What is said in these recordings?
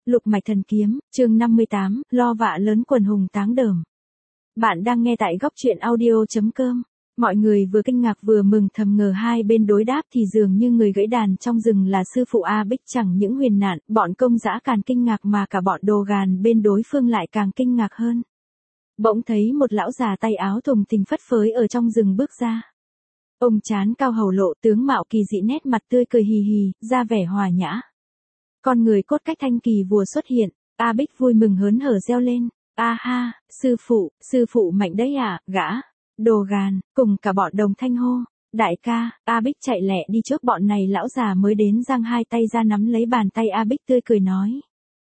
Lục mạch thần kiếm, chương 58, lo vạ lớn quần hùng táng đờm. Bạn đang nghe tại góc truyện audio.com. Mọi người vừa kinh ngạc vừa mừng thầm ngờ hai bên đối đáp thì dường như người gãy đàn trong rừng là sư phụ A Bích chẳng những huyền nạn, bọn công dã càng kinh ngạc mà cả bọn đồ gàn bên đối phương lại càng kinh ngạc hơn. Bỗng thấy một lão già tay áo thùng thình phất phới ở trong rừng bước ra. Ông trán cao hầu lộ tướng mạo kỳ dị nét mặt tươi cười hì hì, ra vẻ hòa nhã. Con người cốt cách thanh kỳ vùa xuất hiện, A Bích vui mừng hớn hở reo lên, a ha, sư phụ mạnh đấy à, gã, đồ gàn, cùng cả bọn đồng thanh hô, đại ca, A Bích chạy lẹ đi trước bọn này lão già mới đến giang hai tay ra nắm lấy bàn tay A Bích tươi cười nói.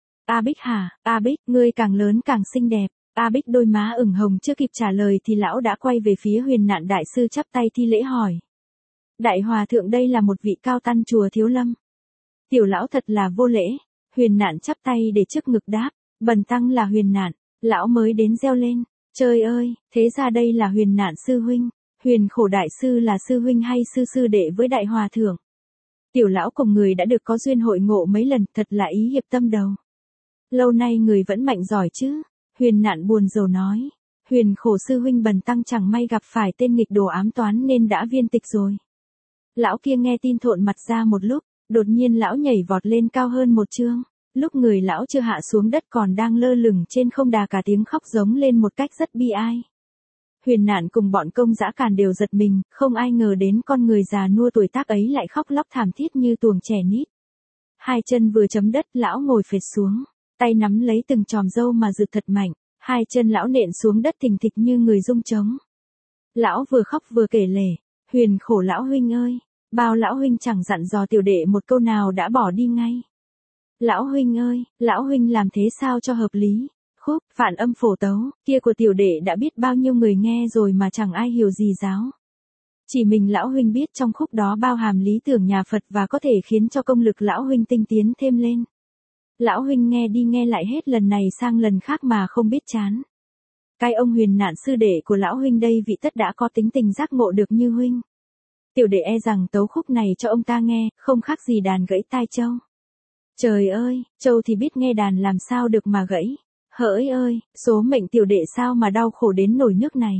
A Bích hả, A Bích, ngươi càng lớn càng xinh đẹp, A Bích đôi má ửng hồng chưa kịp trả lời thì lão đã quay về phía huyền nạn đại sư chắp tay thi lễ hỏi. Đại hòa thượng đây là một vị cao tăng chùa Thiếu Lâm. Tiểu lão thật là vô lễ, huyền nạn chắp tay để trước ngực đáp, bần tăng là huyền nạn, lão mới đến reo lên, trời ơi, thế ra đây là huyền nạn sư huynh, huyền khổ đại sư là sư huynh hay sư sư đệ với đại hòa thượng. Tiểu lão cùng người đã được có duyên hội ngộ mấy lần, thật là ý hiệp tâm đầu. Lâu nay người vẫn mạnh giỏi chứ, huyền nạn buồn rầu nói, huyền khổ sư huynh bần tăng chẳng may gặp phải tên nghịch đồ ám toán nên đã viên tịch rồi. Lão kia nghe tin thộn mặt ra một lúc. Đột nhiên lão nhảy vọt lên cao hơn một chương, lúc người lão chưa hạ xuống đất còn đang lơ lửng trên không đà cả tiếng khóc giống lên một cách rất bi ai. Huyền nạn cùng bọn công dã càn đều giật mình, không ai ngờ đến con người già nua tuổi tác ấy lại khóc lóc thảm thiết như tuồng trẻ nít. Hai chân vừa chấm đất lão ngồi phệt xuống, tay nắm lấy từng chòm râu mà giựt thật mạnh, hai chân lão nện xuống đất thình thịch như người rung trống. Lão vừa khóc vừa kể lể, huyền khổ lão huynh ơi. Bao lão huynh chẳng dặn dò tiểu đệ một câu nào đã bỏ đi ngay. Lão huynh ơi, lão huynh làm thế sao cho hợp lý. Khúc, phản âm phổ tấu, kia của tiểu đệ đã biết bao nhiêu người nghe rồi mà chẳng ai hiểu gì giáo. Chỉ mình lão huynh biết trong khúc đó bao hàm lý tưởng nhà Phật và có thể khiến cho công lực lão huynh tinh tiến thêm lên. Lão huynh nghe đi nghe lại hết lần này sang lần khác mà không biết chán. Cái ông huyền nạn sư đệ của lão huynh đây vị tất đã có tính tình giác ngộ được như huynh. Tiểu đệ e rằng tấu khúc này cho ông ta nghe, không khác gì đàn gãy tai trâu. Trời ơi, trâu thì biết nghe đàn làm sao được mà gãy. Hỡi ơi, số mệnh tiểu đệ sao mà đau khổ đến nổi nước này.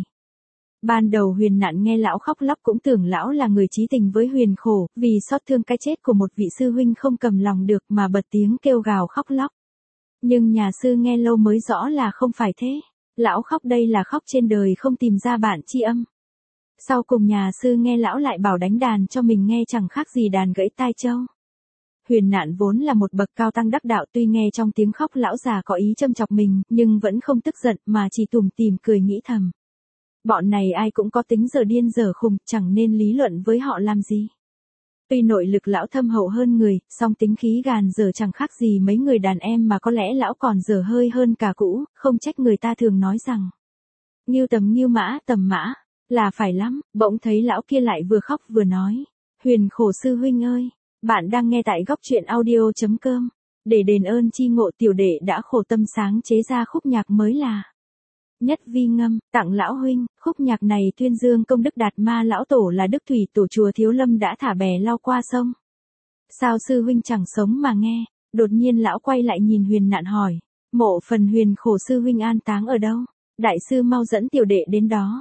Ban đầu huyền nạn nghe lão khóc lóc cũng tưởng lão là người chí tình với huyền khổ, vì xót thương cái chết của một vị sư huynh không cầm lòng được mà bật tiếng kêu gào khóc lóc. Nhưng nhà sư nghe lâu mới rõ là không phải thế. Lão khóc đây là khóc trên đời không tìm ra bản chi âm. Sau cùng nhà sư nghe lão lại bảo đánh đàn cho mình nghe chẳng khác gì đàn gãy tai trâu. Huyền nạn vốn là một bậc cao tăng đắc đạo tuy nghe trong tiếng khóc lão già có ý châm chọc mình nhưng vẫn không tức giận mà chỉ tủm tỉm cười nghĩ thầm. Bọn này ai cũng có tính giờ điên giờ khùng chẳng nên lý luận với họ làm gì. Tuy nội lực lão thâm hậu hơn người, song tính khí gàn dở chẳng khác gì mấy người đàn em mà có lẽ lão còn dở hơi hơn cả cũ, không trách người ta thường nói rằng. Ngưu tầm ngưu mã tầm mã. Là phải lắm, bỗng thấy lão kia lại vừa khóc vừa nói. Huyền khổ sư huynh ơi, bạn đang nghe tại góc truyện audio.com. Để đền ơn chi ngộ tiểu đệ đã khổ tâm sáng chế ra khúc nhạc mới là Nhất Vi Ngâm, tặng lão huynh, khúc nhạc này tuyên dương công đức Đạt Ma lão tổ là đức thủy tổ chùa Thiếu Lâm đã thả bè lao qua sông. Sao sư huynh chẳng sống mà nghe, đột nhiên lão quay lại nhìn huyền nạn hỏi. Mộ phần huyền khổ sư huynh an táng ở đâu? Đại sư mau dẫn tiểu đệ đến đó.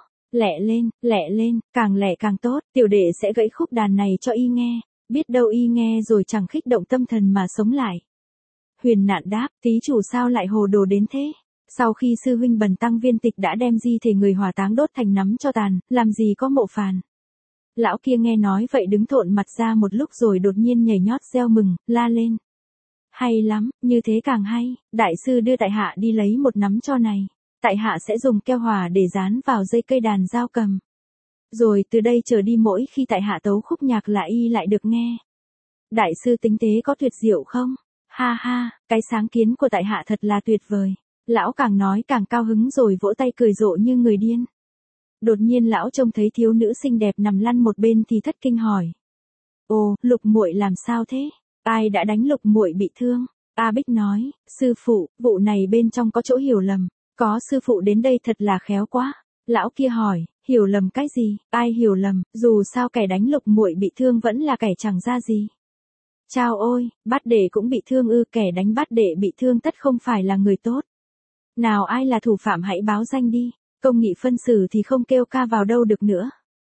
Lẹ lên, càng lẹ càng tốt, tiểu đệ sẽ gãy khúc đàn này cho y nghe, biết đâu y nghe rồi chẳng khích động tâm thần mà sống lại. Huyền nạn đáp, thí chủ sao lại hồ đồ đến thế? Sau khi sư huynh bần tăng viên tịch đã đem di thể người hỏa táng đốt thành nắm cho tàn, làm gì có mộ phàn. Lão kia nghe nói vậy đứng thộn mặt ra một lúc rồi đột nhiên nhảy nhót reo mừng, la lên. Hay lắm, như thế càng hay, đại sư đưa tại hạ đi lấy một nắm cho này. Tại hạ sẽ dùng keo hỏa để dán vào dây cây đàn dao cầm. Rồi từ đây trở đi mỗi khi tại hạ tấu khúc nhạc là y lại được nghe. Đại sư tính tế có tuyệt diệu không? Ha ha, cái sáng kiến của tại hạ thật là tuyệt vời. Lão càng nói càng cao hứng rồi vỗ tay cười rộ như người điên. Đột nhiên lão trông thấy thiếu nữ xinh đẹp nằm lăn một bên thì thất kinh hỏi. Ồ, Lục muội làm sao thế? Ai đã đánh Lục muội bị thương? A Bích nói, sư phụ, vụ này bên trong có chỗ hiểu lầm. Có sư phụ đến đây thật là khéo quá. Lão kia hỏi, hiểu lầm cái gì? Ai hiểu lầm, dù sao kẻ đánh Lục muội bị thương vẫn là kẻ chẳng ra gì. Chao ôi, bát đệ cũng bị thương ư, kẻ đánh bát đệ bị thương tất không phải là người tốt. Nào ai là thủ phạm hãy báo danh đi, công nghị phân xử thì không kêu ca vào đâu được nữa.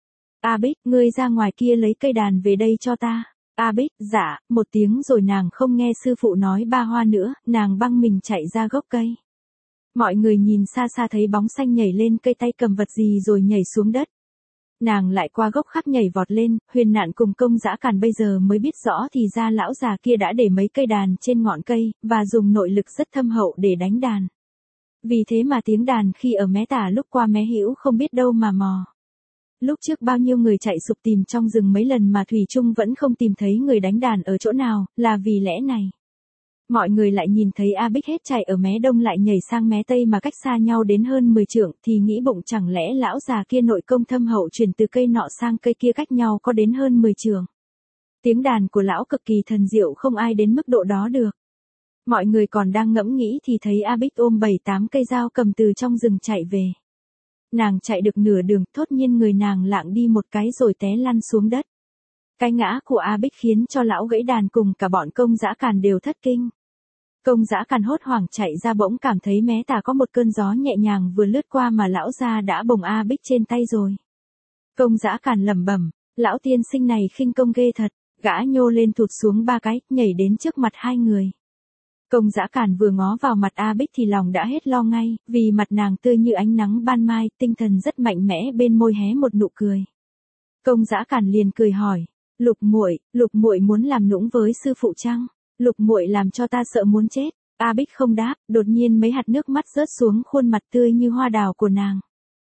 A Bích, ngươi ra ngoài kia lấy cây đàn về đây cho ta. A Bích, dạ, một tiếng rồi nàng không nghe sư phụ nói ba hoa nữa, nàng băng mình chạy ra gốc cây. Mọi người nhìn xa xa thấy bóng xanh nhảy lên cây tay cầm vật gì rồi nhảy xuống đất. Nàng lại qua gốc khác nhảy vọt lên, Huyền Nạn cùng Công Dã Càn bây giờ mới biết rõ thì ra lão già kia đã để mấy cây đàn trên ngọn cây, và dùng nội lực rất thâm hậu để đánh đàn. Vì thế mà tiếng đàn khi ở mé tả lúc qua mé hữu không biết đâu mà mò. Lúc trước bao nhiêu người chạy sục tìm trong rừng mấy lần mà thủy chung vẫn không tìm thấy người đánh đàn ở chỗ nào, là vì lẽ này. Mọi người lại nhìn thấy A Bích hết chạy ở mé đông lại nhảy sang mé tây mà cách xa nhau đến hơn 10 trượng thì nghĩ bụng chẳng lẽ lão già kia nội công thâm hậu chuyển từ cây nọ sang cây kia cách nhau có đến hơn 10 trượng. Tiếng đàn của lão cực kỳ thần diệu không ai đến mức độ đó được. Mọi người còn đang ngẫm nghĩ thì thấy A Bích ôm 7-8 cây dao cầm từ trong rừng chạy về. Nàng chạy được nửa đường, thốt nhiên người nàng lạng đi một cái rồi té lăn xuống đất. Cái ngã của A Bích khiến cho lão gãy đàn cùng cả bọn Công Dã Càn đều thất kinh. Công Dã Càn hốt hoảng chạy ra bỗng cảm thấy mé tả có một cơn gió nhẹ nhàng vừa lướt qua mà lão già đã bồng A Bích trên tay rồi. Công Dã Càn lẩm bẩm, lão tiên sinh này khinh công ghê thật, gã nhô lên thụt xuống 3 cái, nhảy đến trước mặt hai người. Công Dã Càn vừa ngó vào mặt A Bích thì lòng đã hết lo ngay, vì mặt nàng tươi như ánh nắng ban mai, tinh thần rất mạnh mẽ, bên môi hé một nụ cười. Công Dã Càn liền cười hỏi, Lục muội muốn làm nũng với sư phụ chăng? Lục muội làm cho ta sợ muốn chết. A Bích không đáp, đột nhiên mấy hạt nước mắt rớt xuống khuôn mặt tươi như hoa đào của nàng.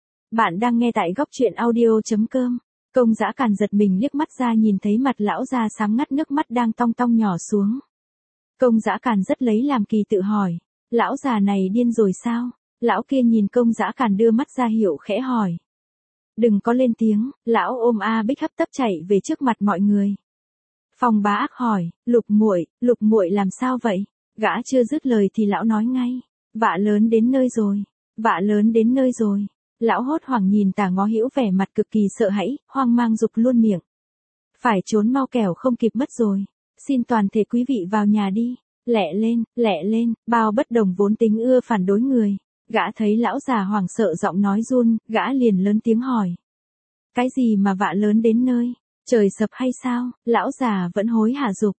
Bạn đang nghe tại góc truyện audio.com. Công Dã Càn giật mình liếc mắt ra nhìn thấy mặt lão già xám ngắt nước mắt đang tong tong nhỏ xuống. Công Dã Càn rất lấy làm kỳ tự hỏi, lão già này điên rồi sao? Lão kia nhìn Công Dã Càn đưa mắt ra hiệu khẽ hỏi. Đừng có lên tiếng, lão ôm A Bích hấp tấp chạy về trước mặt mọi người. Phong Bá Ác hỏi, Lục muội làm sao vậy? Gã chưa dứt lời thì lão nói ngay, vạ lớn đến nơi rồi, vạ lớn đến nơi rồi. Lão hốt hoảng nhìn tả ngó hữu vẻ mặt cực kỳ sợ hãi, hoang mang rục luôn miệng. Phải trốn mau kẻo không kịp mất rồi, xin toàn thể quý vị vào nhà đi, lẹ lên, Bao Bất Đồng vốn tính ưa phản đối người. Gã thấy lão già hoảng sợ giọng nói run, gã liền lớn tiếng hỏi. Cái gì mà vạ lớn đến nơi? Trời sập hay sao? Lão già vẫn hối hả dục,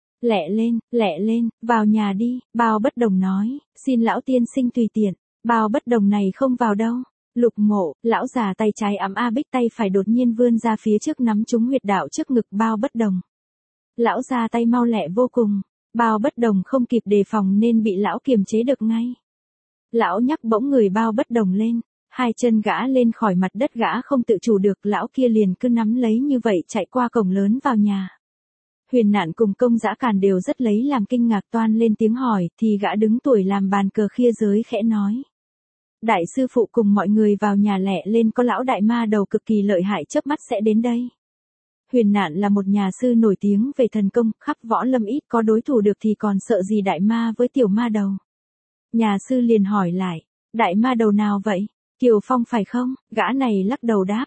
lẹ lên, vào nhà đi. Bao Bất Đồng nói, xin lão tiên sinh tùy tiện. Bao Bất Đồng này không vào đâu. Lục Mộ, lão già tay trái ẵm A Bích tay phải đột nhiên vươn ra phía trước nắm trúng huyệt đạo trước ngực Bao Bất Đồng. Lão già tay mau lẹ vô cùng, Bao Bất Đồng không kịp đề phòng nên bị lão kiềm chế được ngay. Lão nhắc bỗng người Bao Bất Đồng lên, hai chân gã lên khỏi mặt đất gã không tự chủ được, lão kia liền cứ nắm lấy như vậy chạy qua cổng lớn vào nhà. Huyền Nạn cùng Công Dã Càn đều rất lấy làm kinh ngạc toan lên tiếng hỏi, thì gã đứng tuổi làm bàn cờ khia giới khẽ nói. Đại sư phụ cùng mọi người vào nhà lẹ lên, có lão đại ma đầu cực kỳ lợi hại chớp mắt sẽ đến đây. Huyền Nạn là một nhà sư nổi tiếng về thần công, khắp võ lâm ít có đối thủ được thì còn sợ gì đại ma với tiểu ma đầu. Nhà sư liền hỏi lại, đại ma đầu nào vậy? Kiều Phong phải không? Gã này lắc đầu đáp,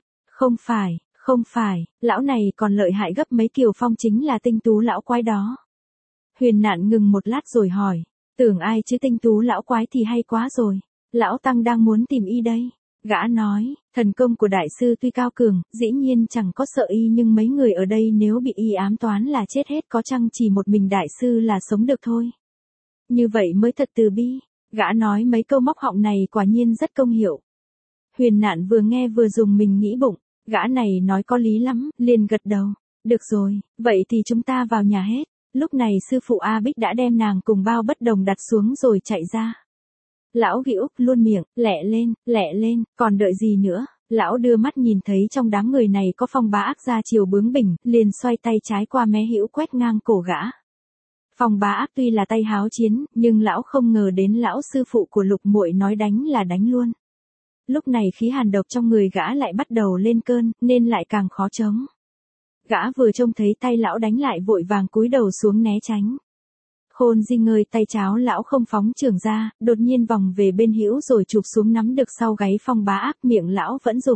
không phải, lão này còn lợi hại gấp mấy Kiều Phong, chính là Tinh Tú lão quái đó. Huyền Nạn ngừng một lát rồi hỏi, tưởng ai chứ Tinh Tú lão quái thì hay quá rồi, lão tăng đang muốn tìm y đây. Gã nói, thần công của đại sư tuy cao cường, dĩ nhiên chẳng có sợ y, nhưng mấy người ở đây nếu bị y ám toán là chết hết, có chăng chỉ một mình đại sư là sống được thôi. Như vậy mới thật từ bi. Gã nói mấy câu móc họng này quả nhiên rất công hiệu. Huyền Nạn vừa nghe vừa dùng mình nghĩ bụng, gã này nói có lý lắm, liền gật đầu. Được rồi, vậy thì chúng ta vào nhà hết. Lúc này sư phụ A Bích đã đem nàng cùng Bao Bất Đồng đặt xuống rồi chạy ra. Lão Gĩ Úc luôn miệng, lẹ lên, còn đợi gì nữa? Lão đưa mắt nhìn thấy trong đám người này có Phong Bá Ác ra chiều bướng bỉnh, liền xoay tay trái qua mé hữu quét ngang cổ gã. Phong Bá Ác tuy là tay háo chiến, nhưng lão không ngờ đến lão sư phụ của Lục muội nói đánh là đánh luôn. Lúc này khí hàn độc trong người gã lại bắt đầu lên cơn, nên lại càng khó chống. Gã vừa trông thấy tay lão đánh lại vội vàng cúi đầu xuống né tránh. Khôn Di ngơi tay cháo lão không phóng trường ra, đột nhiên vòng về bên hữu rồi chụp xuống nắm được sau gáy Phong Bá Ác, miệng lão vẫn dục.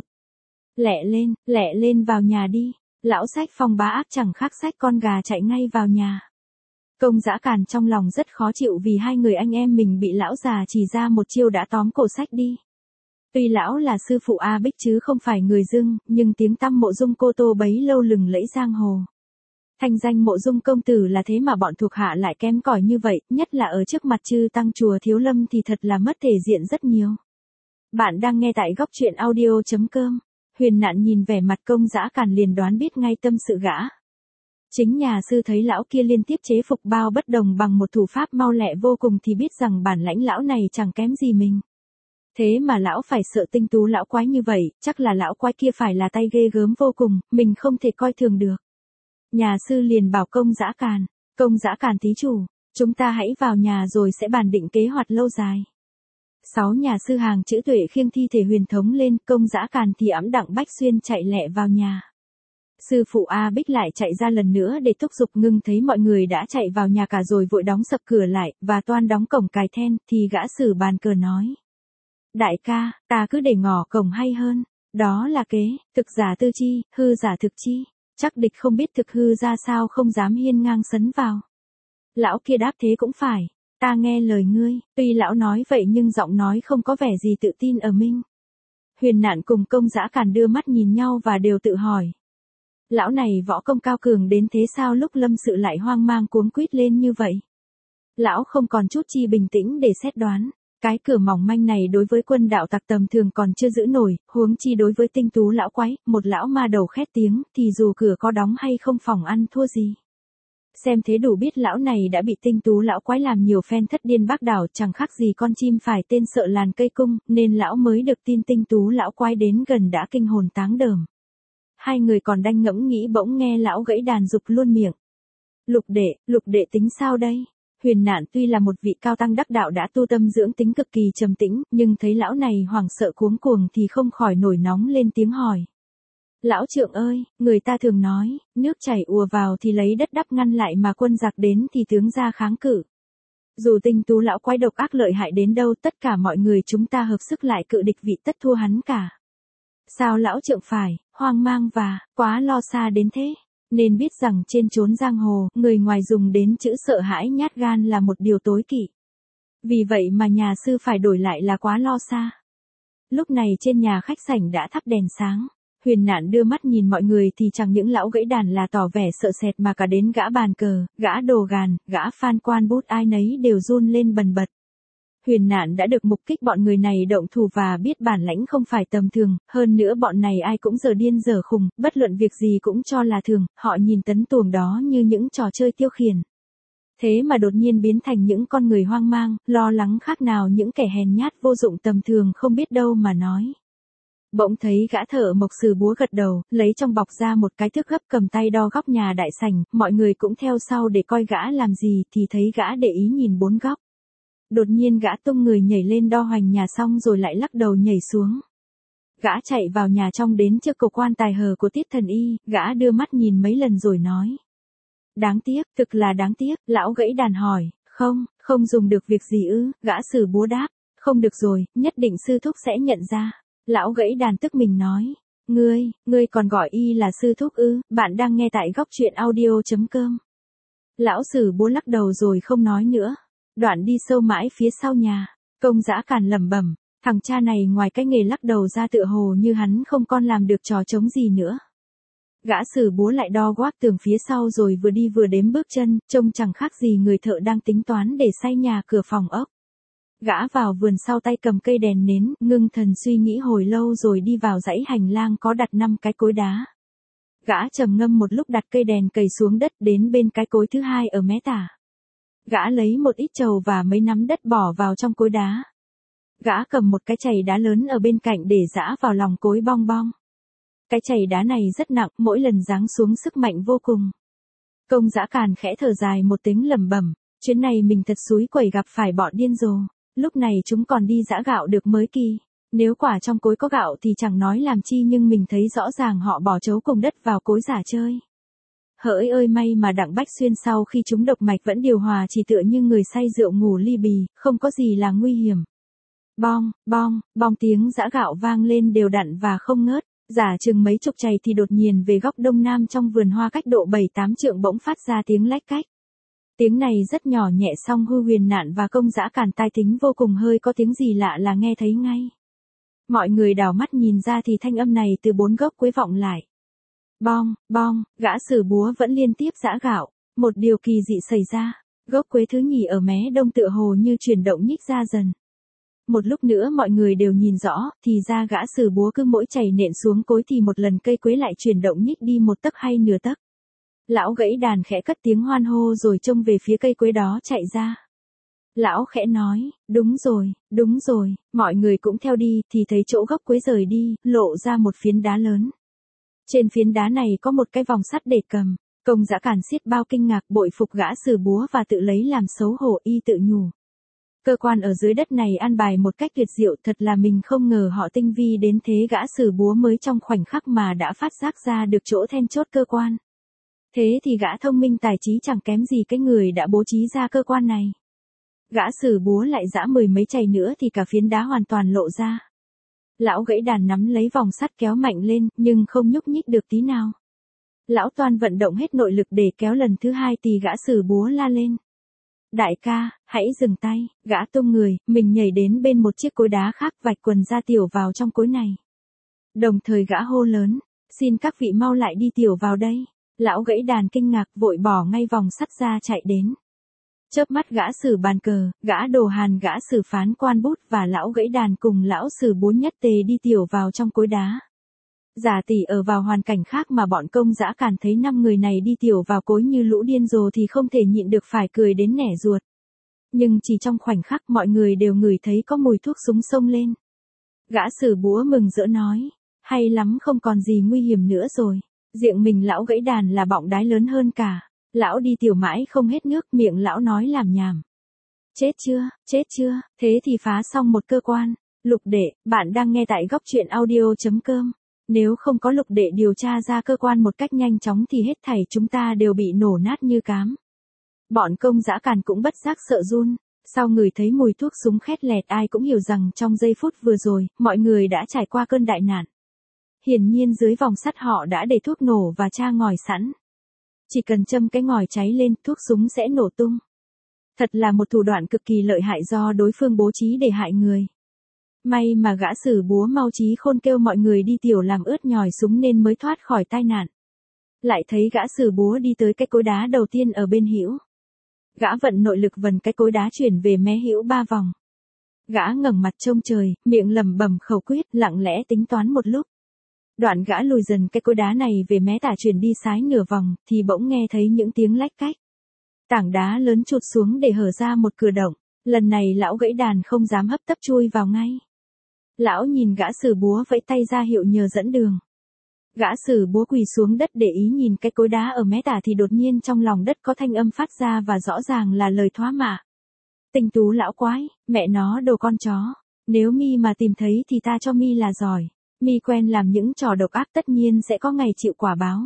Lẹ lên vào nhà đi. Lão xách Phong Bá Ác chẳng khác xách con gà chạy ngay vào nhà. Công Dã Càn trong lòng rất khó chịu vì hai người anh em mình bị lão già chỉ ra một chiêu đã tóm cổ sách đi. Tuy lão là sư phụ A Bích chứ không phải người dưng, nhưng tiếng tăm Mộ Dung cô tô bấy lâu lừng lẫy giang hồ. Thanh danh Mộ Dung công tử là thế mà bọn thuộc hạ lại kém cỏi như vậy, nhất là ở trước mặt chư tăng chùa Thiếu Lâm thì thật là mất thể diện rất nhiều. Bạn đang nghe tại góc truyện audio.com. Huyền Nạn nhìn vẻ mặt Công Dã Càn liền đoán biết ngay tâm sự gã. Chính nhà sư thấy lão kia liên tiếp chế phục bao bất đồng bằng một thủ pháp mau lẹ vô cùng thì biết rằng bản lãnh lão này chẳng kém gì mình. Thế mà lão phải sợ Tinh Tú lão quái như vậy, chắc là lão quái kia phải là tay ghê gớm vô cùng, mình không thể coi thường được. Nhà sư liền bảo Công Dã Càn thí chủ, chúng ta hãy vào nhà rồi sẽ bàn định kế hoạch lâu dài. 6 nhà sư hàng chữ Tuệ khiêng thi thể Huyền Thống lên, Công Dã Càn thì ẵm Đặng Bách Xuyên chạy lẹ vào nhà. Sư phụ A Bích lại chạy ra lần nữa để thúc giục, ngưng thấy mọi người đã chạy vào nhà cả rồi vội đóng sập cửa lại, và toan đóng cổng cài then, thì gã sử bàn cờ nói. Đại ca, ta cứ để ngỏ cổng hay hơn, đó là kế, thực giả tư chi, hư giả thực chi, chắc địch không biết thực hư ra sao không dám hiên ngang sấn vào. Lão kia đáp thế cũng phải, ta nghe lời ngươi, tuy lão nói vậy nhưng giọng nói không có vẻ gì tự tin ở mình. Huyền Nạn cùng Công Dã Càn đưa mắt nhìn nhau và đều tự hỏi. Lão này võ công cao cường đến thế sao lúc lâm sự lại hoang mang cuống quýt lên như vậy? Lão không còn chút chi bình tĩnh để xét đoán. Cái cửa mỏng manh này đối với quân đạo tặc tầm thường còn chưa giữ nổi, huống chi đối với Tinh Tú lão quái, một lão ma đầu khét tiếng, thì dù cửa có đóng hay không phòng ăn thua gì. Xem thế đủ biết lão này đã bị Tinh Tú lão quái làm nhiều phen thất điên bác đảo, chẳng khác gì con chim phải tên sợ làn cây cung, nên lão mới được tin Tinh Tú lão quái đến gần đã kinh hồn táng đờm. Hai người còn đang ngẫm nghĩ bỗng nghe lão gãy đàn dục luôn miệng. Lục đệ tính sao đây? Huyền Nạn tuy là một vị cao tăng đắc đạo đã tu tâm dưỡng tính cực kỳ trầm tĩnh, nhưng thấy lão này hoảng sợ cuống cuồng thì không khỏi nổi nóng lên tiếng hỏi. Lão trượng ơi, người ta thường nói, nước chảy ùa vào thì lấy đất đắp ngăn lại mà quân giặc đến thì tướng ra kháng cự. Dù Tinh Tú lão quái độc ác lợi hại đến đâu, tất cả mọi người chúng ta hợp sức lại cự địch vị tất thua hắn cả. Sao lão trượng phải, hoang mang và quá lo xa đến thế? Nên biết rằng trên chốn giang hồ, người ngoài dùng đến chữ sợ hãi nhát gan là một điều tối kỵ. Vì vậy mà nhà sư phải đổi lại là quá lo xa. Lúc này trên nhà khách sảnh đã thắp đèn sáng. Huyền Nạn đưa mắt nhìn mọi người thì chẳng những lão gãy đàn là tỏ vẻ sợ sệt mà cả đến gã bàn cờ, gã đồ gàn, gã phan quan bút ai nấy đều run lên bần bật. Huyền Nạn đã được mục kích bọn người này động thủ và biết bản lãnh không phải tầm thường, hơn nữa bọn này ai cũng giờ điên giờ khùng, bất luận việc gì cũng cho là thường, họ nhìn tấn tuồng đó như những trò chơi tiêu khiển. Thế mà đột nhiên biến thành những con người hoang mang, lo lắng khác nào những kẻ hèn nhát vô dụng tầm thường không biết đâu mà nói. Bỗng thấy gã thợ mộc sử búa gật đầu, lấy trong bọc ra một cái thước gấp cầm tay đo góc nhà đại sảnh, mọi người cũng theo sau để coi gã làm gì thì thấy gã để ý nhìn 4 góc. Đột nhiên gã tung người nhảy lên đo hoành nhà xong rồi lại lắc đầu nhảy xuống. Gã chạy vào nhà trong đến trước cầu quan tài hờ của Tiết Thần Y, gã đưa mắt nhìn mấy lần rồi nói. Đáng tiếc, thực là đáng tiếc, lão gãy đàn hỏi, không dùng được việc gì ư, gã sử búa đáp, không được rồi, nhất định sư thúc sẽ nhận ra. Lão gãy đàn tức mình nói, ngươi còn gọi y là sư thúc ư, bạn đang nghe tại góc truyện audio.com. Lão sử búa lắc đầu rồi không nói nữa. Đoạn đi sâu mãi phía sau nhà, Công Dã Càn lẩm bẩm, thằng cha này ngoài cái nghề lắc đầu ra tựa hồ như hắn không còn làm được trò trống gì nữa. Gã sử búa lại đo guốc tường phía sau rồi vừa đi vừa đếm bước chân, trông chẳng khác gì người thợ đang tính toán để xây nhà cửa phòng ốc. Gã vào vườn sau tay cầm cây đèn nến, ngưng thần suy nghĩ hồi lâu rồi đi vào dãy hành lang có đặt 5 cái cối đá. Gã trầm ngâm một lúc đặt cây đèn cầy xuống đất đến bên cái cối thứ hai ở mé tả. Gã lấy một ít trầu và mấy nắm đất bỏ vào trong cối đá. Gã cầm một cái chày đá lớn ở bên cạnh để giã vào lòng cối bong bong. Cái chày đá này rất nặng, mỗi lần giáng xuống sức mạnh vô cùng. Công Dã Càn khẽ thở dài một tiếng lẩm bẩm, chuyến này mình thật xúi quẩy gặp phải bọn điên rồ. Lúc này chúng còn đi giã gạo được mới kỳ. Nếu quả trong cối có gạo thì chẳng nói làm chi nhưng mình thấy rõ ràng họ bỏ trấu cùng đất vào cối giả chơi. Hỡi ơi may mà Đặng Bách Xuyên sau khi trúng độc mạch vẫn điều hòa chỉ tựa như người say rượu ngủ ly bì, không có gì là nguy hiểm. Bong tiếng giã gạo vang lên đều đặn và không ngớt, giả chừng mấy chục chày thì đột nhiên về góc đông nam trong vườn hoa cách độ 7-8 trượng bỗng phát ra tiếng lách cách. Tiếng này rất nhỏ nhẹ song Hư Huyền Nạn và Công Dã Càn tai thính vô cùng, hơi có tiếng gì lạ là nghe thấy ngay. Mọi người đảo mắt nhìn ra thì thanh âm này từ 4 gốc quế vọng lại. Bong, bong, gã sử búa vẫn liên tiếp giã gạo. Một điều kỳ dị xảy ra, gốc quế thứ nhì ở mé đông tựa hồ như chuyển động nhích ra dần. Một lúc nữa mọi người đều nhìn rõ, thì ra gã sử búa cứ mỗi chày nện xuống cối thì một lần cây quế lại chuyển động nhích đi 1 tấc hay nửa tấc. Lão gãy đàn khẽ cất tiếng hoan hô rồi trông về phía cây quế đó chạy ra. Lão khẽ nói, đúng rồi, mọi người cũng theo đi thì thấy chỗ gốc quế rời đi, lộ ra một phiến đá lớn. Trên phiến đá này có một cái vòng sắt để cầm. Công Dã Càn xiết bao kinh ngạc bội phục gã sử búa và tự lấy làm xấu hổ, y tự nhủ. Cơ quan ở dưới đất này an bài một cách tuyệt diệu, thật là mình không ngờ họ tinh vi đến thế. Gã sử búa mới trong khoảnh khắc mà đã phát giác ra được chỗ then chốt cơ quan. Thế thì gã thông minh tài trí chẳng kém gì cái người đã bố trí ra cơ quan này. Gã sử búa lại giã 10 mấy chày nữa thì cả phiến đá hoàn toàn lộ ra. Lão gãy đàn nắm lấy vòng sắt kéo mạnh lên, nhưng không nhúc nhích được tí nào. Lão toan vận động hết nội lực để kéo lần thứ 2 thì gã sử búa la lên. Đại ca, hãy dừng tay. Gã tung người, mình nhảy đến bên một chiếc cối đá khác, vạch quần ra tiểu vào trong cối này. Đồng thời gã hô lớn, xin các vị mau lại đi tiểu vào đây. Lão gãy đàn kinh ngạc vội bỏ ngay vòng sắt ra chạy đến. Chớp mắt gã sử bàn cờ, gã đồ hàn, gã sử phán quan bút và lão gãy đàn cùng lão sử búa nhất tề đi tiểu vào trong cối đá. Giả tỷ ở vào hoàn cảnh khác mà bọn Công Dã Càn thấy 5 người này đi tiểu vào cối như lũ điên rồ thì không thể nhịn được phải cười đến nẻ ruột. Nhưng chỉ trong khoảnh khắc mọi người đều ngửi thấy có mùi thuốc súng xông lên. Gã sử búa mừng rỡ nói, hay lắm, không còn gì nguy hiểm nữa rồi. Riêng mình lão gãy đàn là bọng đái lớn hơn cả. Lão đi tiểu mãi không hết nước, miệng lão nói làm nhảm. Chết chưa, thế thì phá xong một cơ quan. Lục đệ, bạn đang nghe tại góc truyện audio.com. Nếu không có Lục đệ điều tra ra cơ quan một cách nhanh chóng thì hết thảy chúng ta đều bị nổ nát như cám. Bọn Công Dã Càn cũng bất giác sợ run. Sau ngửi thấy mùi thuốc súng khét lẹt, ai cũng hiểu rằng trong giây phút vừa rồi, mọi người đã trải qua cơn đại nạn. Hiển nhiên dưới vòng sắt họ đã để thuốc nổ và tra ngòi sẵn. Chỉ cần châm cái ngòi cháy lên, thuốc súng sẽ nổ tung. Thật là một thủ đoạn cực kỳ lợi hại do đối phương bố trí để hại người. May mà gã sử búa mau trí khôn kêu mọi người đi tiểu làm ướt nhòi súng nên mới thoát khỏi tai nạn. Lại thấy gã sử búa đi tới cái cối đá đầu tiên ở bên hữu. Gã vận nội lực vần cái cối đá chuyển về mé hữu 3 vòng. Gã ngẩng mặt trông trời, miệng lẩm bẩm khẩu quyết, lặng lẽ tính toán một lúc. Đoạn gã lùi dần cái cối đá này về mé tả chuyển đi sái nửa vòng, thì bỗng nghe thấy những tiếng lách cách. Tảng đá lớn trụt xuống để hở ra một cửa động. Lần này lão gãy đàn không dám hấp tấp chui vào ngay. Lão nhìn gã sử búa vẫy tay ra hiệu nhờ dẫn đường. Gã sử búa quỳ xuống đất để ý nhìn cái cối đá ở mé tả thì đột nhiên trong lòng đất có thanh âm phát ra và rõ ràng là lời thoá mạ. Tinh tú lão quái, mẹ nó đồ con chó. Nếu mi mà tìm thấy thì ta cho mi là giỏi. Mi quen làm những trò độc ác tất nhiên sẽ có ngày chịu quả báo.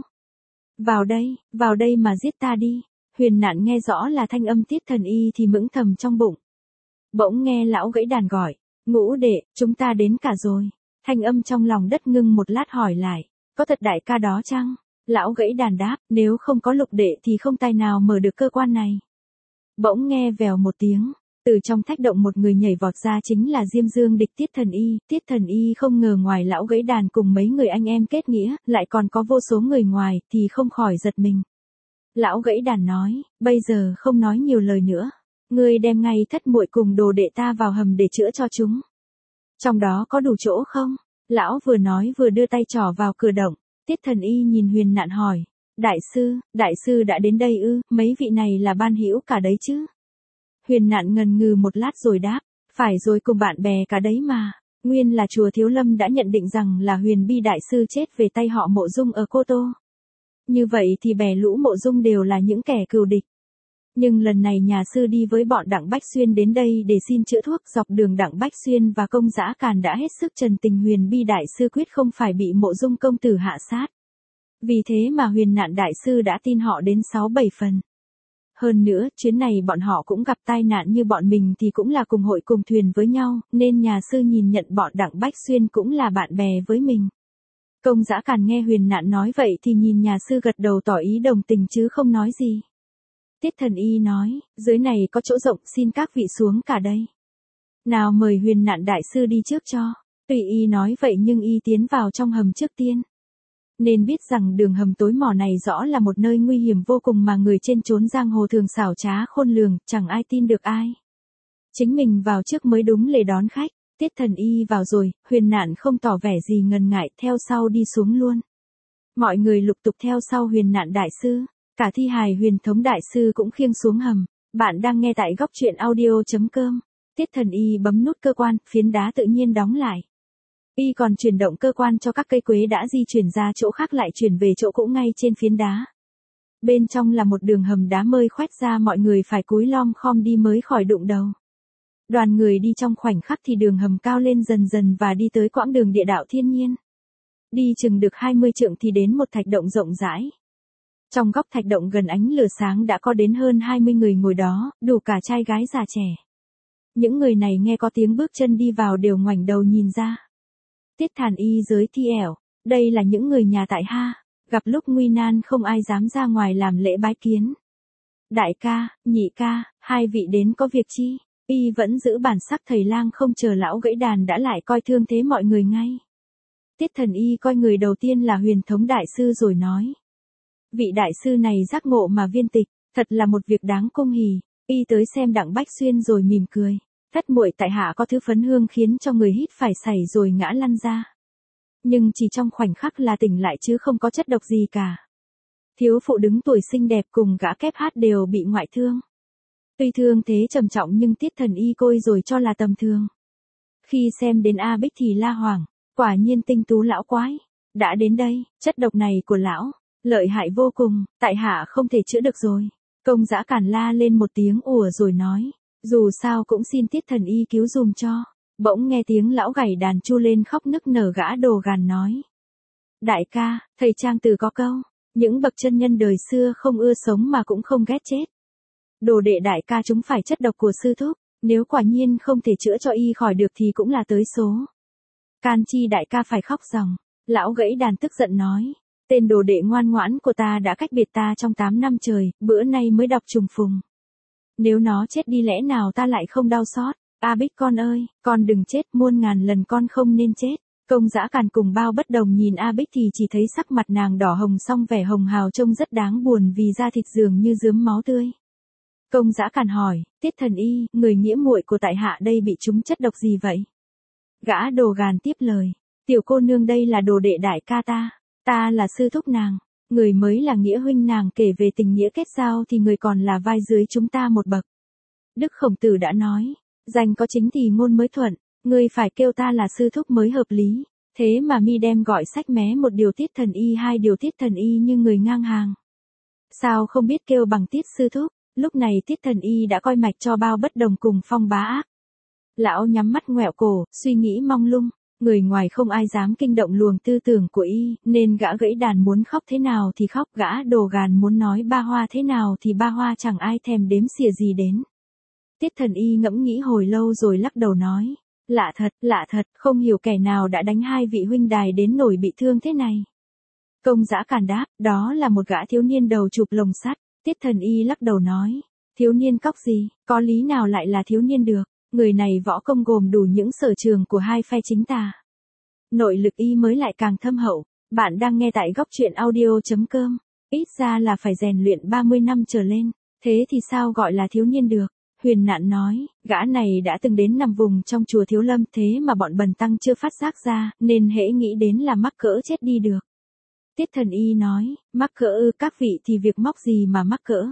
Vào đây mà giết ta đi. Huyền Nạn nghe rõ là thanh âm Tiết Thần Y thì mững thầm trong bụng. Bỗng nghe lão gãy đàn gọi, Ngũ đệ, chúng ta đến cả rồi. Thanh âm trong lòng đất ngưng một lát hỏi lại, có thật đại ca đó chăng? Lão gãy đàn đáp, nếu không có Lục đệ thì không tài nào mở được cơ quan này. Bỗng nghe vèo một tiếng. Từ trong thách động một người nhảy vọt ra, chính là Diêm Dương địch Tiết Thần Y. Tiết Thần Y không ngờ ngoài lão gãy đàn cùng mấy người anh em kết nghĩa, lại còn có vô số người ngoài, thì không khỏi giật mình. Lão gãy đàn nói, bây giờ không nói nhiều lời nữa. Ngươi đem ngay Thất muội cùng đồ đệ ta vào hầm để chữa cho chúng. Trong đó có đủ chỗ không? Lão vừa nói vừa đưa tay trỏ vào cửa động. Tiết Thần Y nhìn Huyền Nạn hỏi, đại sư đã đến đây ư? Mấy vị này là ban hữu cả đấy chứ? Huyền Nạn ngần ngừ một lát rồi đáp, phải rồi, cùng bạn bè cả đấy mà. Nguyên là chùa Thiếu Lâm đã nhận định rằng là Huyền Bi đại sư chết về tay họ Mộ Dung ở Cô Tô. Như vậy thì bè lũ Mộ Dung đều là những kẻ cừu địch. Nhưng lần này nhà sư đi với bọn Đặng Bách Xuyên đến đây để xin chữa thuốc, dọc đường Đặng Bách Xuyên và Công Dã Càn đã hết sức trần tình Huyền Bi đại sư quyết không phải bị Mộ Dung công tử hạ sát. Vì thế mà Huyền Nạn đại sư đã tin họ đến 6-7 phần. Hơn nữa, chuyến này bọn họ cũng gặp tai nạn như bọn mình thì cũng là cùng hội cùng thuyền với nhau, nên nhà sư nhìn nhận bọn Đặng Bách Xuyên cũng là bạn bè với mình. Công Dã Càn nghe Huyền Nạn nói vậy thì nhìn nhà sư gật đầu tỏ ý đồng tình chứ không nói gì. Tiết Thần Y nói, dưới này có chỗ rộng xin các vị xuống cả đây. Nào mời Huyền Nạn đại sư đi trước cho. Tuy y nói vậy nhưng y tiến vào trong hầm trước tiên. Nên biết rằng đường hầm tối mỏ này rõ là một nơi nguy hiểm vô cùng mà người trên chốn giang hồ thường xảo trá khôn lường, chẳng ai tin được ai. Chính mình vào trước mới đúng lễ đón khách. Tiết Thần Y vào rồi, Huyền Nạn không tỏ vẻ gì ngần ngại, theo sau đi xuống luôn. Mọi người lục tục theo sau Huyền Nạn đại sư, cả thi hài Huyền Thống đại sư cũng khiêng xuống hầm. Bạn đang nghe tại góc truyện audio.com. Tiết Thần Y bấm nút cơ quan, phiến đá tự nhiên đóng lại. Y còn chuyển động cơ quan cho các cây quế đã di chuyển ra chỗ khác lại chuyển về chỗ cũ ngay trên phiến đá. Bên trong là một đường hầm đá mơi khoét ra, mọi người phải cúi lom khom đi mới khỏi đụng đầu. Đoàn người đi trong khoảnh khắc thì đường hầm cao lên dần dần và đi tới quãng đường địa đạo thiên nhiên. Đi chừng được 20 trượng thì đến một thạch động rộng rãi. Trong góc thạch động gần ánh lửa sáng đã có đến hơn 20 người ngồi đó, đủ cả trai gái già trẻ. Những người này nghe có tiếng bước chân đi vào đều ngoảnh đầu nhìn ra. Tiết Thần Y giới thiệu, đây là những người nhà tại Ha, gặp lúc nguy nan không ai dám ra ngoài làm lễ bái kiến. Đại ca, nhị ca, hai vị đến có việc chi? Y vẫn giữ bản sắc thầy lang, không chờ lão gãy đàn đã lại coi thương thế mọi người ngay. Tiết Thần Y coi người đầu tiên là Huyền Thống đại sư rồi nói. Vị đại sư này giác ngộ mà viên tịch, thật là một việc đáng cung hỉ. Y tới xem Đặng Bách Xuyên rồi mỉm cười. Thất muội tại hạ có thứ phấn hương khiến cho người hít phải sảy rồi ngã lăn ra. Nhưng chỉ trong khoảnh khắc là tỉnh lại chứ không có chất độc gì cả. Thiếu phụ đứng tuổi xinh đẹp cùng gã kép hát đều bị ngoại thương. Tuy thương thế trầm trọng nhưng Tiết Thần Y coi rồi cho là tầm thường. Khi xem đến A Bích thì la hoảng, quả nhiên tinh tú lão quái. Đã đến đây, chất độc này của lão, lợi hại vô cùng, tại hạ không thể chữa được rồi. Công Dã Càn la lên một tiếng ủa rồi nói. Dù sao cũng xin Tiết Thần Y cứu dùm cho. Bỗng nghe tiếng lão gảy đàn chu lên khóc nức nở, gã Đồ Gàn nói. Đại ca, thầy Trang Từ có câu, những bậc chân nhân đời xưa không ưa sống mà cũng không ghét chết. Đồ đệ đại ca chúng phải chất độc của sư thúc, nếu quả nhiên không thể chữa cho y khỏi được thì cũng là tới số. Can chi đại ca phải khóc ròng. Lão gãy đàn tức giận nói. Tên đồ đệ ngoan ngoãn của ta đã cách biệt ta trong 8 năm trời, bữa nay mới đọc trùng phùng. Nếu nó chết đi lẽ nào ta lại không đau xót. A Bích con ơi, con đừng chết, muôn ngàn lần con không nên chết. Công Dã Càn cùng Bao Bất Đồng nhìn A Bích thì chỉ thấy sắc mặt nàng đỏ hồng, song vẻ hồng hào trông rất đáng buồn vì da thịt dường như rướm máu tươi. Công Dã Càn hỏi, Tiết Thần Y, người nghĩa muội của tại hạ đây bị trúng chất độc gì vậy? Gã Đồ Gàn tiếp lời, tiểu cô nương đây là đồ đệ đại ca ta là sư thúc nàng, người mới là nghĩa huynh nàng, kể về tình nghĩa kết giao thì người còn là vai dưới chúng ta một bậc. Đức Khổng Tử đã nói, danh có chính thì ngôn mới thuận, ngươi phải kêu ta là sư thúc mới hợp lý, thế mà mi đem gọi sách mé một điều Tiết Thần Y, hai điều Tiết Thần Y như người ngang hàng. Sao không biết kêu bằng Tiết sư thúc? Lúc này Tiết Thần Y đã coi mạch cho Bao Bất Đồng cùng Phong Bá Ác. Lão nhắm mắt ngoẹo cổ, suy nghĩ mong lung, người ngoài không ai dám kinh động luồng tư tưởng của y, nên gã gãy đàn muốn khóc thế nào thì khóc, gã Đồ Gàn muốn nói ba hoa thế nào thì ba hoa, chẳng ai thèm đếm xỉa gì đến. Tiết Thần Y ngẫm nghĩ hồi lâu rồi lắc đầu nói, lạ thật, không hiểu kẻ nào đã đánh hai vị huynh đài đến nổi bị thương thế này. Công Dã Càn đáp, đó là một gã thiếu niên đầu chụp lồng sắt. Tiết Thần Y lắc đầu nói, thiếu niên cóc gì, có lý nào lại là thiếu niên được, người này võ công gồm đủ những sở trường của hai phe chính tà. Nội lực y mới lại càng thâm hậu. Bạn đang nghe tại góc truyện audio.com, ít ra là phải rèn luyện 30 năm trở lên, thế thì sao gọi là thiếu niên được? Huyền Nạn nói, gã này đã từng đến nằm vùng trong chùa Thiếu Lâm, thế mà bọn bần tăng chưa phát giác ra, nên hễ nghĩ đến là mắc cỡ chết đi được. Tiết Thần Y nói, mắc cỡ ư? Các vị thì việc móc gì mà mắc cỡ?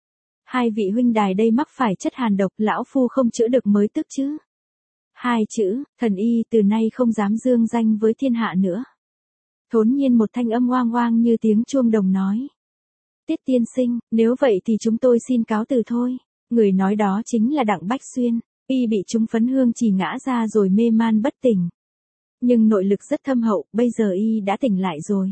Hai vị huynh đài đây mắc phải chất hàn độc, lão phu không chữa được mới tức chứ. Hai chữ, Thần Y từ nay không dám dương danh với thiên hạ nữa. Thốn nhiên một thanh âm oang oang như tiếng chuông đồng nói. Tiết tiên sinh, nếu vậy thì chúng tôi xin cáo từ thôi. Người nói đó chính là Đặng Bách Xuyên, y bị trúng phấn hương chỉ ngã ra rồi mê man bất tỉnh. Nhưng nội lực rất thâm hậu, bây giờ y đã tỉnh lại rồi.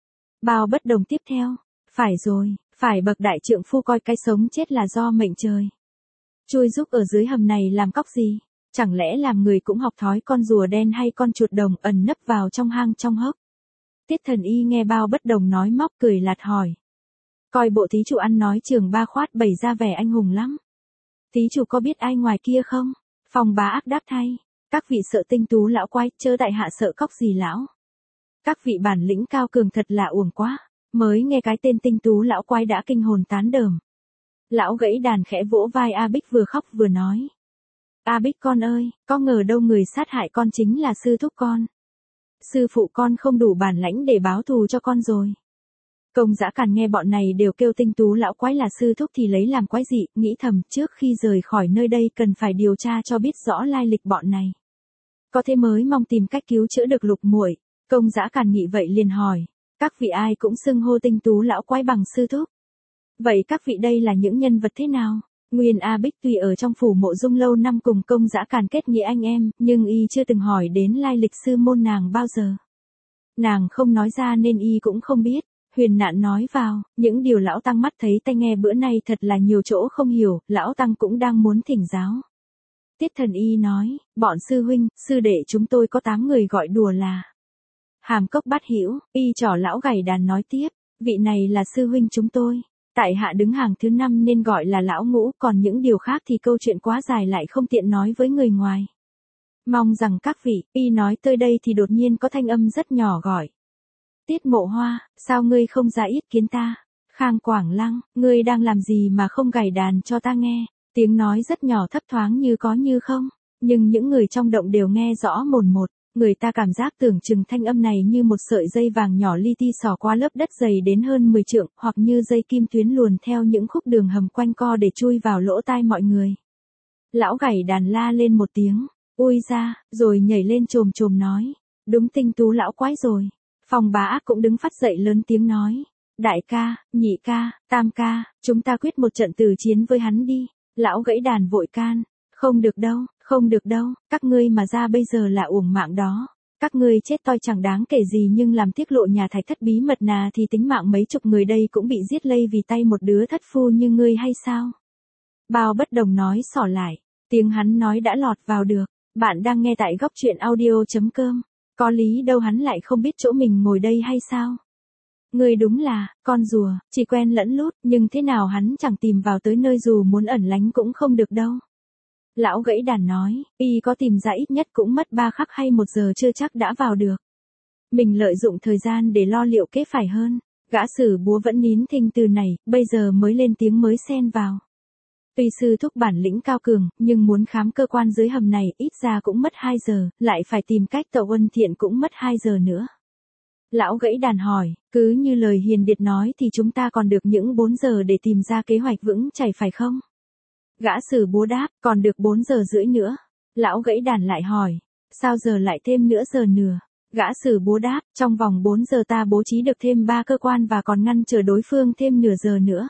Bao Bất Đồng tiếp theo, phải rồi, phải bậc đại trượng phu coi cái sống chết là do mệnh trời. Chui rúc ở dưới hầm này làm cóc gì? Chẳng lẽ làm người cũng học thói con rùa đen hay con chuột đồng ẩn nấp vào trong hang trong hốc? Tiết Thần Y nghe Bao Bất Đồng nói móc cười lạt hỏi. Coi bộ thí chủ ăn nói trường ba khoát bày ra vẻ anh hùng lắm. Thí chủ có biết ai ngoài kia không? Phong Bá Ác đáp thay. Các vị sợ tinh tú lão quái, chớ tại hạ sợ cóc gì lão. Các vị bản lĩnh cao cường thật là uổng quá, mới nghe cái tên tinh tú lão quái đã kinh hồn tán đờm. Lão gãy đàn khẽ vỗ vai A Bích vừa khóc vừa nói. A Bích con ơi, có ngờ đâu người sát hại con chính là sư thúc con. Sư phụ con không đủ bản lãnh để báo thù cho con rồi. Công Dã Càn nghe bọn này đều kêu tinh tú lão quái là sư thúc thì lấy làm quái dị, nghĩ thầm trước khi rời khỏi nơi đây cần phải điều tra cho biết rõ lai lịch bọn này. Có thế mới mong tìm cách cứu chữa được Lục muội. Công Dã Càn nghĩ vậy liền hỏi, các vị ai cũng xưng hô tinh tú lão quái bằng sư thúc. Vậy các vị đây là những nhân vật thế nào? Nguyên A Bích tuy ở trong phủ Mộ Dung lâu năm cùng Công Dã Càn kết nghĩa anh em, nhưng y chưa từng hỏi đến lai lịch sư môn nàng bao giờ. Nàng không nói ra nên y cũng không biết. Huyền Nạn nói vào, những điều lão tăng mắt thấy tai nghe bữa nay thật là nhiều chỗ không hiểu, lão tăng cũng đang muốn thỉnh giáo. Tiết Thần Y nói, bọn sư huynh, sư đệ chúng tôi có 8 người gọi đùa là Hàm Cốc Bát Hữu. Y trỏ lão gảy đàn nói tiếp, vị này là sư huynh chúng tôi. Tại hạ đứng hàng thứ 5 nên gọi là lão Ngũ, còn những điều khác thì câu chuyện quá dài lại không tiện nói với người ngoài. Mong rằng các vị, y nói tới đây thì đột nhiên có thanh âm rất nhỏ gọi. Tiết Mộ Hoa, sao ngươi không ra ý kiến ta? Khang Quảng Lăng, ngươi đang làm gì mà không gảy đàn cho ta nghe? Tiếng nói rất nhỏ thấp thoáng như có như không, nhưng những người trong động đều nghe rõ mồn một. Người ta cảm giác tưởng chừng thanh âm này như một sợi dây vàng nhỏ li ti xỏ qua lớp đất dày đến hơn 10 trượng, hoặc như dây kim tuyến luồn theo những khúc đường hầm quanh co để chui vào lỗ tai mọi người. Lão gảy đàn la lên một tiếng, ui ra, rồi nhảy lên chồm chồm nói, đúng tinh tú lão quái rồi. Phong Bá Ác cũng đứng phát dậy lớn tiếng nói, đại ca, nhị ca, tam ca, chúng ta quyết một trận tử chiến với hắn đi. Lão gãy đàn vội can, không được đâu, không được đâu, các ngươi mà ra bây giờ là uổng mạng đó. Các ngươi chết toi chẳng đáng kể gì nhưng làm tiết lộ nhà Thạch Thất bí mật nà thì tính mạng mấy chục người đây cũng bị giết lây vì tay một đứa thất phu như ngươi hay sao? Bao Bất Đồng nói xỏ lại, tiếng hắn nói đã lọt vào được. Bạn đang nghe tại góc truyện audio.com. Có lý đâu hắn lại không biết chỗ mình ngồi đây hay sao? Ngươi đúng là, con rùa, chỉ quen lẫn lút, nhưng thế nào hắn chẳng tìm vào tới nơi dù muốn ẩn lánh cũng không được đâu. Lão gãy đàn nói, y có tìm ra ít nhất cũng mất 3 khắc hay 1 giờ chưa chắc đã vào được. Mình lợi dụng thời gian để lo liệu kế phải hơn. Gã Sử Búa vẫn nín thinh từ này, bây giờ mới lên tiếng mới xen vào. Tuy sư thúc bản lĩnh cao cường, nhưng muốn khám cơ quan dưới hầm này ít ra cũng mất 2 giờ, lại phải tìm cách tẩu Ân Thiện cũng mất 2 giờ nữa. Lão gãy đàn hỏi, cứ như lời Hiền Điệt nói thì chúng ta còn được những 4 giờ để tìm ra kế hoạch vững chảy phải không? Gã Sử Búa đáp, còn được 4 giờ rưỡi nữa. Lão gãy đàn lại hỏi, sao giờ lại thêm nửa giờ nữa? Gã Sử Búa đáp, trong vòng 4 giờ ta bố trí được thêm 3 cơ quan và còn ngăn trở đối phương thêm nửa giờ nữa.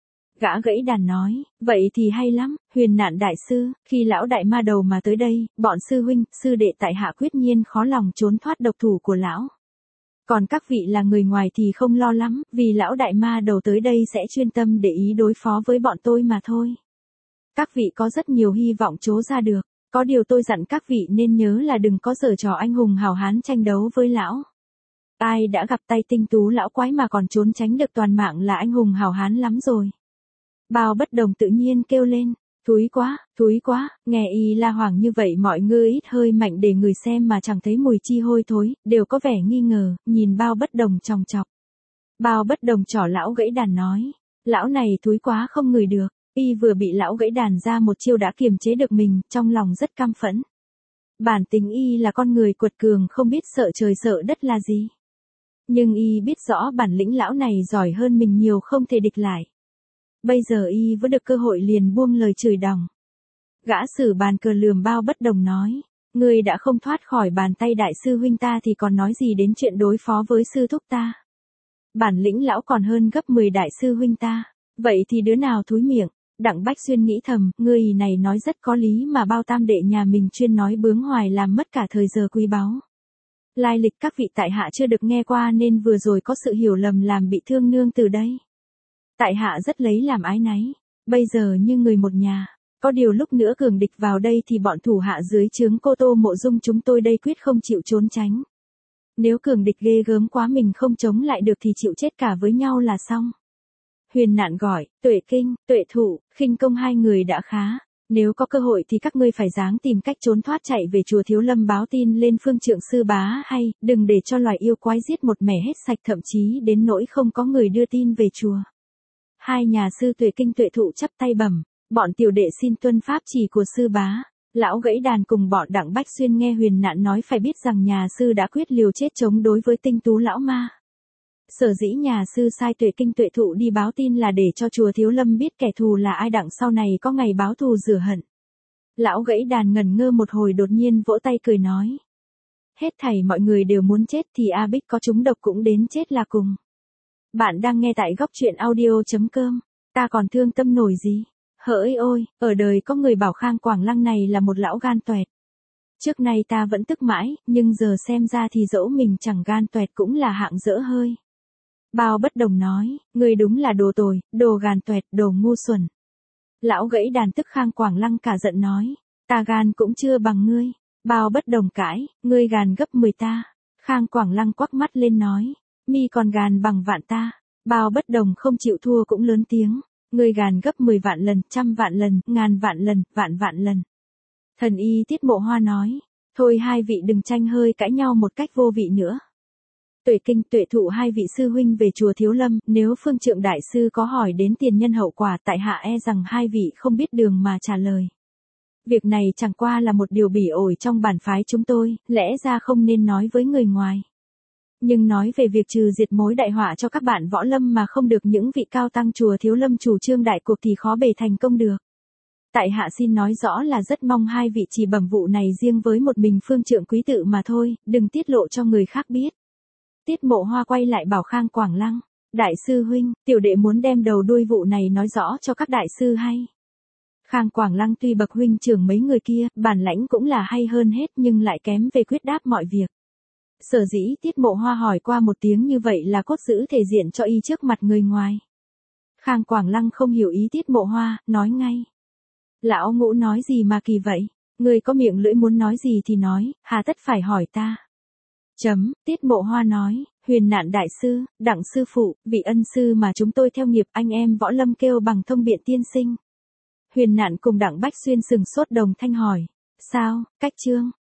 Gã gãy đàn nói, vậy thì hay lắm, Huyền Nạn đại sư, khi lão đại ma đầu mà tới đây, bọn sư huynh, sư đệ tại hạ quyết nhiên khó lòng trốn thoát độc thủ của lão. Còn các vị là người ngoài thì không lo lắm, vì lão đại ma đầu tới đây sẽ chuyên tâm để ý đối phó với bọn tôi mà thôi. Các vị có rất nhiều hy vọng trố ra được, có điều tôi dặn các vị nên nhớ là đừng có giở trò anh hùng hào hán tranh đấu với lão. Ai đã gặp tay tinh tú lão quái mà còn trốn tránh được toàn mạng là anh hùng hào hán lắm rồi. Bao Bất Đồng tự nhiên kêu lên, thúi quá, nghe y la hoảng như vậy mọi người ít hơi mạnh để người xem mà chẳng thấy mùi chi hôi thối, đều có vẻ nghi ngờ, nhìn Bao Bất Đồng chòng chọc. Bao Bất Đồng trỏ lão gãy đàn nói, lão này thúi quá không ngửi được, y vừa bị lão gãy đàn ra một chiêu đã kiềm chế được mình, trong lòng rất căm phẫn. Bản tính y là con người quật cường không biết sợ trời sợ đất là gì. Nhưng y biết rõ bản lĩnh lão này giỏi hơn mình nhiều không thể địch lại. Bây giờ y vừa được cơ hội liền buông lời chửi đòng. Gã Sử bàn cờ lườm Bao Bất Đồng nói, ngươi đã không thoát khỏi bàn tay đại sư huynh ta thì còn nói gì đến chuyện đối phó với sư thúc ta. Bản lĩnh lão còn hơn gấp 10 đại sư huynh ta, vậy thì đứa nào thúi miệng. Đặng Bách Xuyên nghĩ thầm, ngươi này nói rất có lý mà Bao tam đệ nhà mình chuyên nói bướng hoài làm mất cả thời giờ quý báu. Lai lịch các vị tại hạ chưa được nghe qua nên vừa rồi có sự hiểu lầm làm bị thương nương từ đây. Tại hạ rất lấy làm ái náy, bây giờ như người một nhà, có điều lúc nữa cường địch vào đây thì bọn thủ hạ dưới trướng Cô Tô Mộ Dung chúng tôi đây quyết không chịu trốn tránh. Nếu cường địch ghê gớm quá mình không chống lại được thì chịu chết cả với nhau là xong. Huyền Nạn gọi, Tuệ Kinh, Tuệ Thụ, Khinh Công hai người đã khá. Nếu có cơ hội thì các ngươi phải ráng tìm cách trốn thoát chạy về chùa Thiếu Lâm báo tin lên Phương Trượng sư bá hay, đừng để cho loài yêu quái giết một mẻ hết sạch, thậm chí đến nỗi không có người đưa tin về chùa. Hai nhà sư Tuệ Kinh Tuệ Thụ chắp tay bẩm, bọn tiểu đệ xin tuân pháp chỉ của sư bá. Lão Gãy Đàn cùng bọn Đặng Bách Xuyên nghe Huyền Nạn nói phải biết rằng nhà sư đã quyết liều chết chống đối với Tinh Tú lão ma. Sở dĩ nhà sư sai Tuệ Kinh Tuệ Thụ đi báo tin là để cho chùa Thiếu Lâm biết kẻ thù là ai, đặng sau này có ngày báo thù rửa hận. Lão Gãy Đàn ngẩn ngơ một hồi, đột nhiên vỗ tay cười nói. Hết thảy mọi người đều muốn chết thì A Bích có trúng độc cũng đến chết là cùng. Bạn đang nghe tại góc truyện audio.com. Ta còn thương tâm nổi gì? Hỡi ôi, ở đời có người bảo Khang Quảng Lăng này là một lão gan toẹt. Trước nay ta vẫn tức mãi, nhưng giờ xem ra thì dẫu mình chẳng gan toẹt cũng là hạng dỡ hơi. Bao Bất Đồng nói, ngươi đúng là đồ tồi, đồ gan toẹt, đồ ngu xuẩn. Lão Gãy Đàn tức Khang Quảng Lăng cả giận nói, ta gan cũng chưa bằng ngươi. Bao Bất Đồng cãi, ngươi gan gấp 10 ta. Khang Quảng Lăng quắc mắt lên nói, mi còn gan bằng vạn ta. Bao Bất Đồng không chịu thua cũng lớn tiếng, ngươi gan gấp 10 vạn lần, 100 vạn lần, ngàn vạn lần, vạn lần. Thần y Tiết Mộ Hoa nói, thôi hai vị đừng tranh hơi cãi nhau một cách vô vị nữa. Tuệ Kinh Tuệ Thụ hai vị sư huynh về chùa Thiếu Lâm, nếu Phương Trượng đại sư có hỏi đến tiền nhân hậu quả, tại hạ e rằng hai vị không biết đường mà trả lời. Việc này chẳng qua là một điều bỉ ổi trong bản phái chúng tôi, lẽ ra không nên nói với người ngoài. Nhưng nói về việc trừ diệt mối đại họa cho các bạn võ lâm mà không được những vị cao tăng chùa Thiếu Lâm chủ trương đại cuộc thì khó bề thành công được. Tại hạ xin nói rõ là rất mong hai vị chỉ bẩm vụ này riêng với một mình Phương Trượng quý tự mà thôi, đừng tiết lộ cho người khác biết. Tiết Mộ Hoa quay lại bảo Khang Quảng Lăng, đại sư huynh, tiểu đệ muốn đem đầu đuôi vụ này nói rõ cho các đại sư hay. Khang Quảng Lăng tuy bậc huynh trưởng mấy người kia, bản lãnh cũng là hay hơn hết nhưng lại kém về quyết đáp mọi việc. Sở dĩ Tiết Mộ Hoa hỏi qua một tiếng như vậy là cốt giữ thể diện cho y trước mặt người ngoài. Khang Quảng Lăng không hiểu ý Tiết Mộ Hoa, nói ngay. Lão Ngũ nói gì mà kỳ vậy? Người có miệng lưỡi muốn nói gì thì nói, hà tất phải hỏi ta. Tiết Mộ Hoa nói, Huyền Nạn đại sư, Đặng sư phụ, vị ân sư mà chúng tôi theo nghiệp anh em võ lâm kêu bằng Thông Biện tiên sinh. Huyền Nạn cùng Đặng Bách Xuyên sừng sốt đồng thanh hỏi, sao, cách chương,